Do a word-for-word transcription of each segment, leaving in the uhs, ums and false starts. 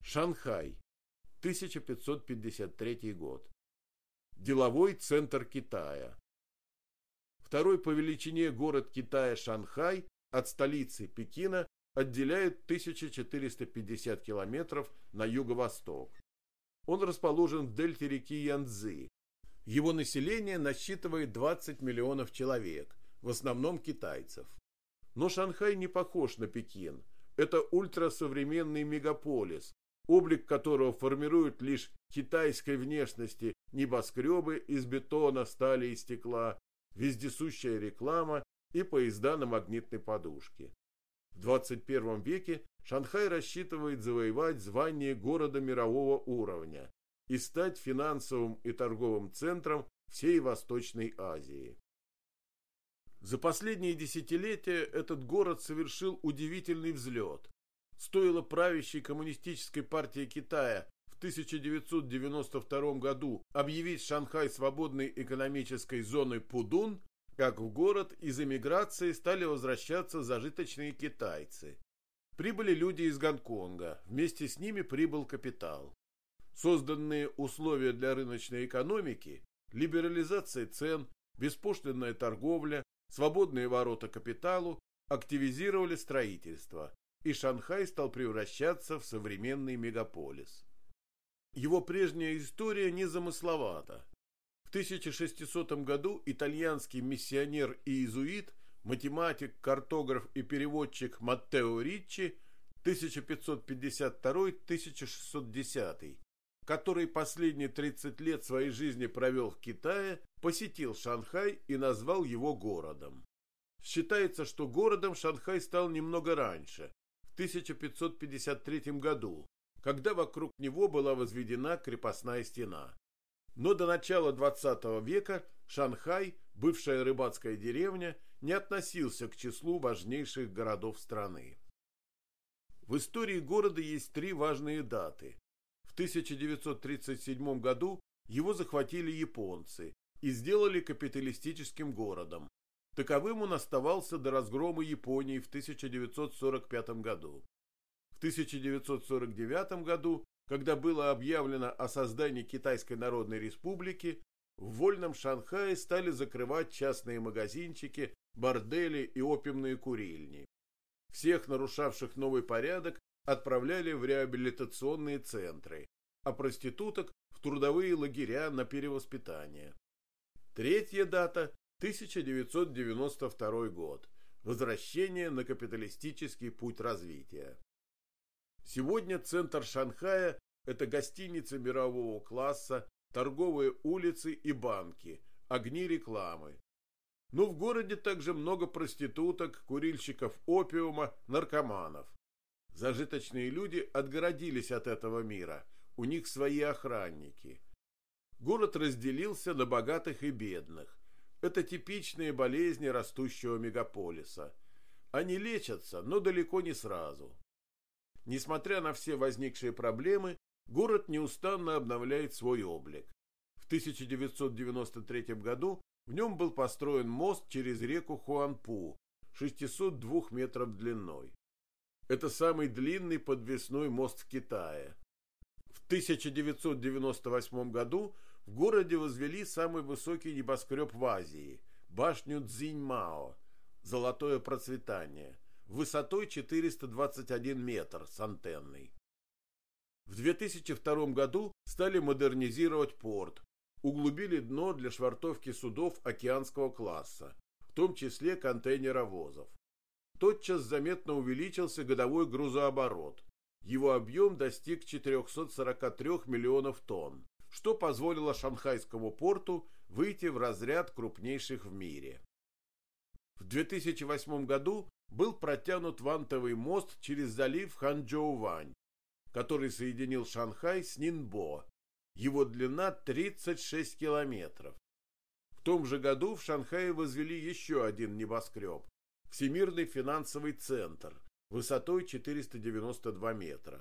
Шанхай, тысяча пятьсот пятьдесят третий год. Деловой центр Китая. Второй по величине город Китая Шанхай от столицы Пекина отделяет тысяча четыреста пятьдесят километров на юго-восток. Он расположен в дельте реки Янцзы. Его население насчитывает двадцать миллионов человек, в основном китайцев. Но Шанхай не похож на Пекин. Это ультрасовременный мегаполис, облик которого формируют лишь китайской внешности небоскребы из бетона, стали и стекла, вездесущая реклама и поезда на магнитной подушке. В двадцать первом веке Шанхай рассчитывает завоевать звание города мирового уровня и стать финансовым и торговым центром всей Восточной Азии. За последние десятилетия этот город совершил удивительный взлет. Стоило правящей коммунистической партии Китая в тысяча девятьсот девяносто втором году объявить Шанхай свободной экономической зоной Пудун, как в город из эмиграции стали возвращаться зажиточные китайцы. Прибыли люди из Гонконга, вместе с ними прибыл капитал. Созданные условия для рыночной экономики, либерализация цен, беспошлинная торговля, свободные ворота капиталу активизировали строительство, и Шанхай стал превращаться в современный мегаполис. Его прежняя история незамысловата. В тысяча шестисотом году итальянский миссионер и иезуит, математик, картограф и переводчик Маттео Риччи тысяча пятьсот пятьдесят второй — тысяча шестьсот десятый, который последние тридцать лет своей жизни провел в Китае, посетил Шанхай и назвал его городом. Считается, что городом Шанхай стал немного раньше, в тысяча пятьсот пятьдесят третьем году, когда вокруг него была возведена крепостная стена. Но до начала двадцатого века Шанхай, бывшая рыбацкая деревня, не относился к числу важнейших городов страны. В истории города есть три важные даты. В тысяча девятьсот тридцать седьмом году его захватили японцы и сделали капиталистическим городом. Таковым он оставался до разгрома Японии в тысяча девятьсот сорок пятом году. В тысяча девятьсот сорок девятом году, когда было объявлено о создании Китайской Народной Республики, в вольном Шанхае стали закрывать частные магазинчики, бордели и опиумные курильни. Всех нарушавших новый порядок отправляли в реабилитационные центры, а проституток в трудовые лагеря на перевоспитание. Третья дата – тысяча девятьсот девяносто второй год. Возвращение на капиталистический путь развития. Сегодня центр Шанхая – это гостиницы мирового класса, торговые улицы и банки, огни рекламы. Но в городе также много проституток, курильщиков опиума, наркоманов. Зажиточные люди отгородились от этого мира, у них свои охранники. Город разделился на богатых и бедных. Это типичные болезни растущего мегаполиса. Они лечатся, но далеко не сразу. Несмотря на все возникшие проблемы, город неустанно обновляет свой облик. В тысяча девятьсот девяносто третьем году в нем был построен мост через реку Хуанпу, шестьсот два метров длиной. Это самый длинный подвесной мост в Китае. В тысяча девятьсот девяносто восьмом году в городе возвели самый высокий небоскреб в Азии – башню Цзиньмао, золотое процветание, высотой четыреста двадцать один метр с антенной. В две тысячи втором году стали модернизировать порт, углубили дно для швартовки судов океанского класса, в том числе контейнеровозов. Тотчас заметно увеличился годовой грузооборот. Его объем достиг четырехсот сорока трёх миллионов тонн, что позволило Шанхайскому порту выйти в разряд крупнейших в мире. В две тысячи восьмом году был протянут вантовый мост через залив Ханчжоувань, который соединил Шанхай с Нинбо. Его длина тридцать шесть километров. В том же году в Шанхае возвели еще один небоскреб – Всемирный финансовый центр, высотой четыреста девяносто два метра.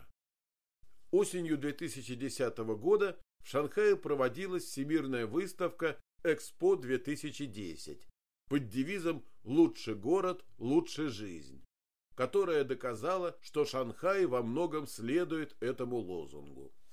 Осенью две тысячи десятого года в Шанхае проводилась всемирная выставка Экспо две тысячи десять под девизом «Лучший город, лучшая жизнь». которая доказала, что Шанхай во многом следует этому лозунгу.